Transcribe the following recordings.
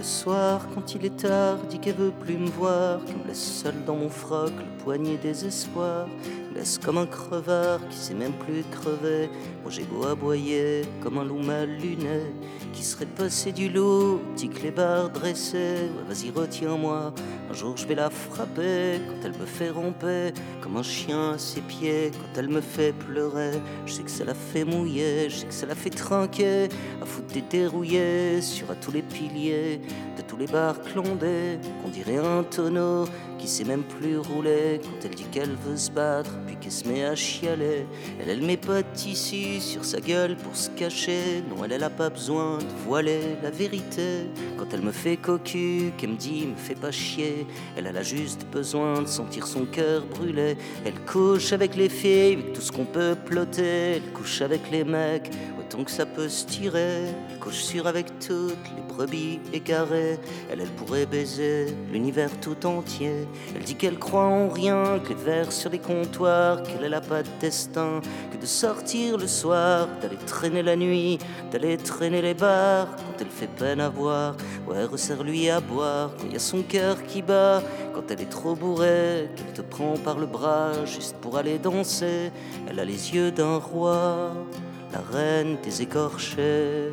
soir, quand il est tard, dit qu'elle veut plus me voir, qu'elle me laisse seul dans mon froc, le poignet désespoir, me laisse comme un crevard qui sait même plus crever. Moi j'ai beau aboyer comme un loup mal luné, qui serait passé du loup, petit clébard dressé. Ouais, vas-y retiens-moi, un jour je vais la frapper, quand elle me fait romper, comme un chien à ses pieds, quand elle me fait pleurer. Je sais que ça la fait mouiller, je sais que ça la fait trinquer, à foutre des dérouillés sur à tous les piliers de tous les bars clondés, qu'on dirait un tonneau qui sait même plus rouler. Quand elle dit qu'elle veut se battre, puis qu'elle se met à chialer, elle met pas de tissu sur sa gueule pour se cacher. Non, elle a pas besoin de voiler la vérité. Quand elle me fait cocu, qu'elle me dit me fais pas chier, elle a juste besoin de sentir son cœur brûler. Elle couche avec les filles, avec tout ce qu'on peut ploter, elle couche avec les mecs autant que ça peut se tirer, elle couche sûre avec toutes les brebis égarées. Elle pourrait baiser l'univers tout entier. Elle dit qu'elle croit en rien, que les verres sur les comptoirs, qu'elle a pas de destin, que de sortir le soir, d'aller traîner la nuit, d'aller traîner les bars. Quand elle fait peine à voir, ouais, resserre-lui à boire. Quand y a son cœur qui bat, quand elle est trop bourrée, qu'elle te prend par le bras juste pour aller danser. Elle a les yeux d'un roi, la reine des écorchés.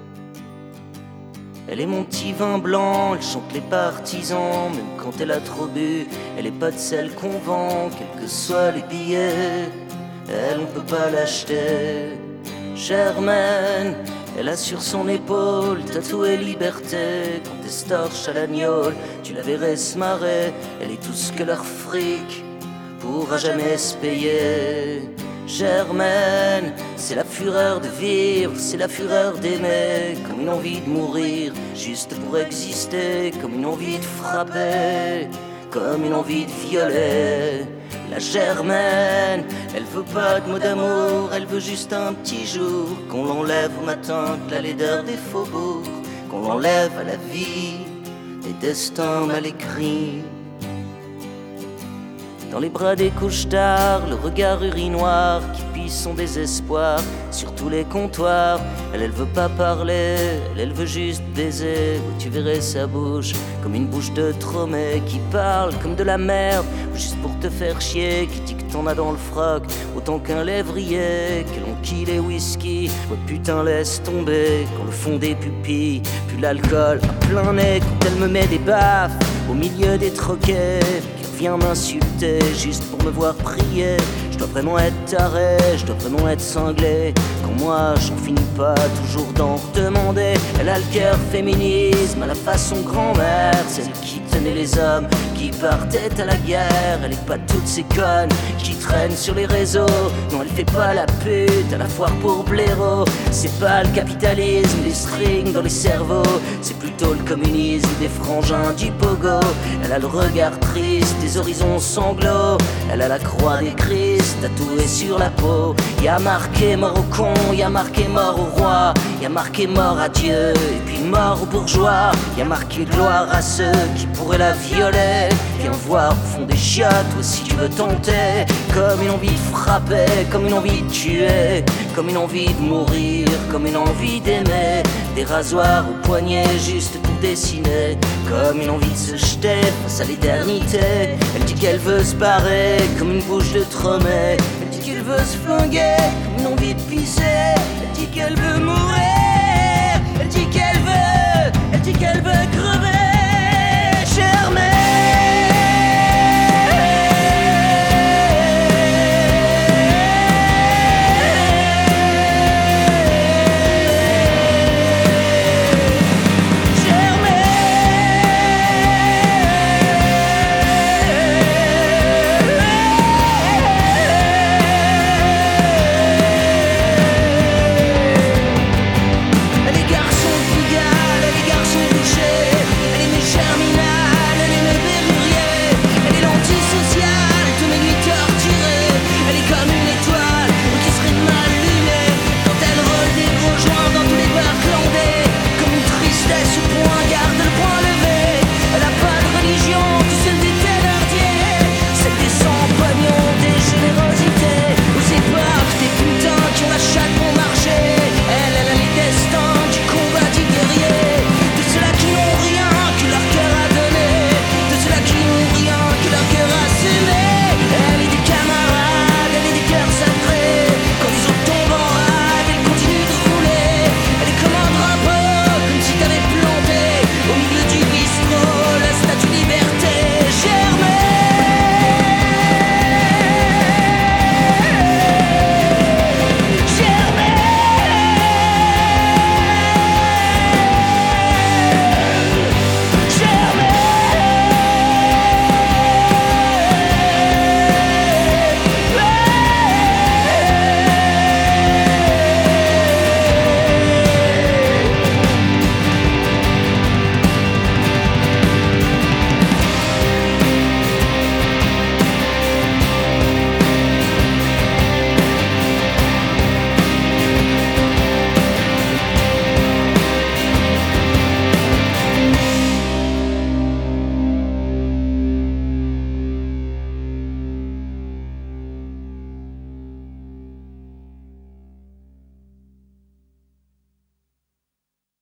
Elle est mon petit vin blanc, elle chante les partisans, même quand elle a trop bu. Elle est pas de celle qu'on vend, quels que soient les billets. Elle, on peut pas l'acheter. Germaine, elle a sur son épaule tatoué liberté. Quand elle se torche à l'agneau, tu la verrais se marrer. Elle est tout ce que leur fric pourra jamais se payer. Germaine, c'est la fureur de vivre, c'est la fureur d'aimer, comme une envie de mourir, juste pour exister, comme une envie de frapper, comme une envie de violer. La Germaine, elle veut pas de mots d'amour, elle veut juste un petit jour, qu'on l'enlève au matin de la laideur des faubourgs, qu'on l'enlève à la vie des destins mal écrits. Dans les bras des couches-tard, le regard urinoir qui pisse son désespoir sur tous les comptoirs. Elle veut pas parler, elle veut juste baiser. Où tu verrais sa bouche comme une bouche de tromé qui parle comme de la merde, juste pour te faire chier, qui dit que t'en as dans le froc autant qu'un lévrier, qu'elle enquille les whisky. Ouais putain laisse tomber quand le fond des pupilles puis l'alcool à plein nez. Quand elle me met des baffes au milieu des troquets, viens m'insulter juste pour me voir prier. Je dois vraiment être taré, je dois vraiment être cinglé, quand moi j'en finis pas toujours d'en redemander. Elle a le cœur féminisme à la façon grand-mère, celle qui tenait les hommes qui partaient à la guerre. Elle est pas toutes ces connes qui traînent sur les réseaux. Non, elle fait pas la pute à la foire pour blaireau. C'est pas le capitalisme des strings dans les cerveaux, c'est plutôt le communisme des frangins du pogo. Elle a le regard triste des horizons sanglots, elle a la croix des Christ tatouée sur la peau. Y a marqué mort au con, y a marqué mort au roi, y a marqué mort à Dieu et puis mort aux bourgeois. Y a marqué gloire à ceux qui pourraient la violer. Viens voir au fond des chiottes, ou si tu veux tenter, comme une envie de frapper, comme une envie de tuer, comme une envie de mourir, comme une envie d'aimer. Des rasoirs au poignet juste pour dessiner, comme une envie de se jeter face à l'éternité. Elle dit qu'elle veut se barrer comme une bouche de tromé, elle dit qu'elle veut se flinguer comme une envie de pisser. Elle dit qu'elle veut mourir, elle dit qu'elle veut crever.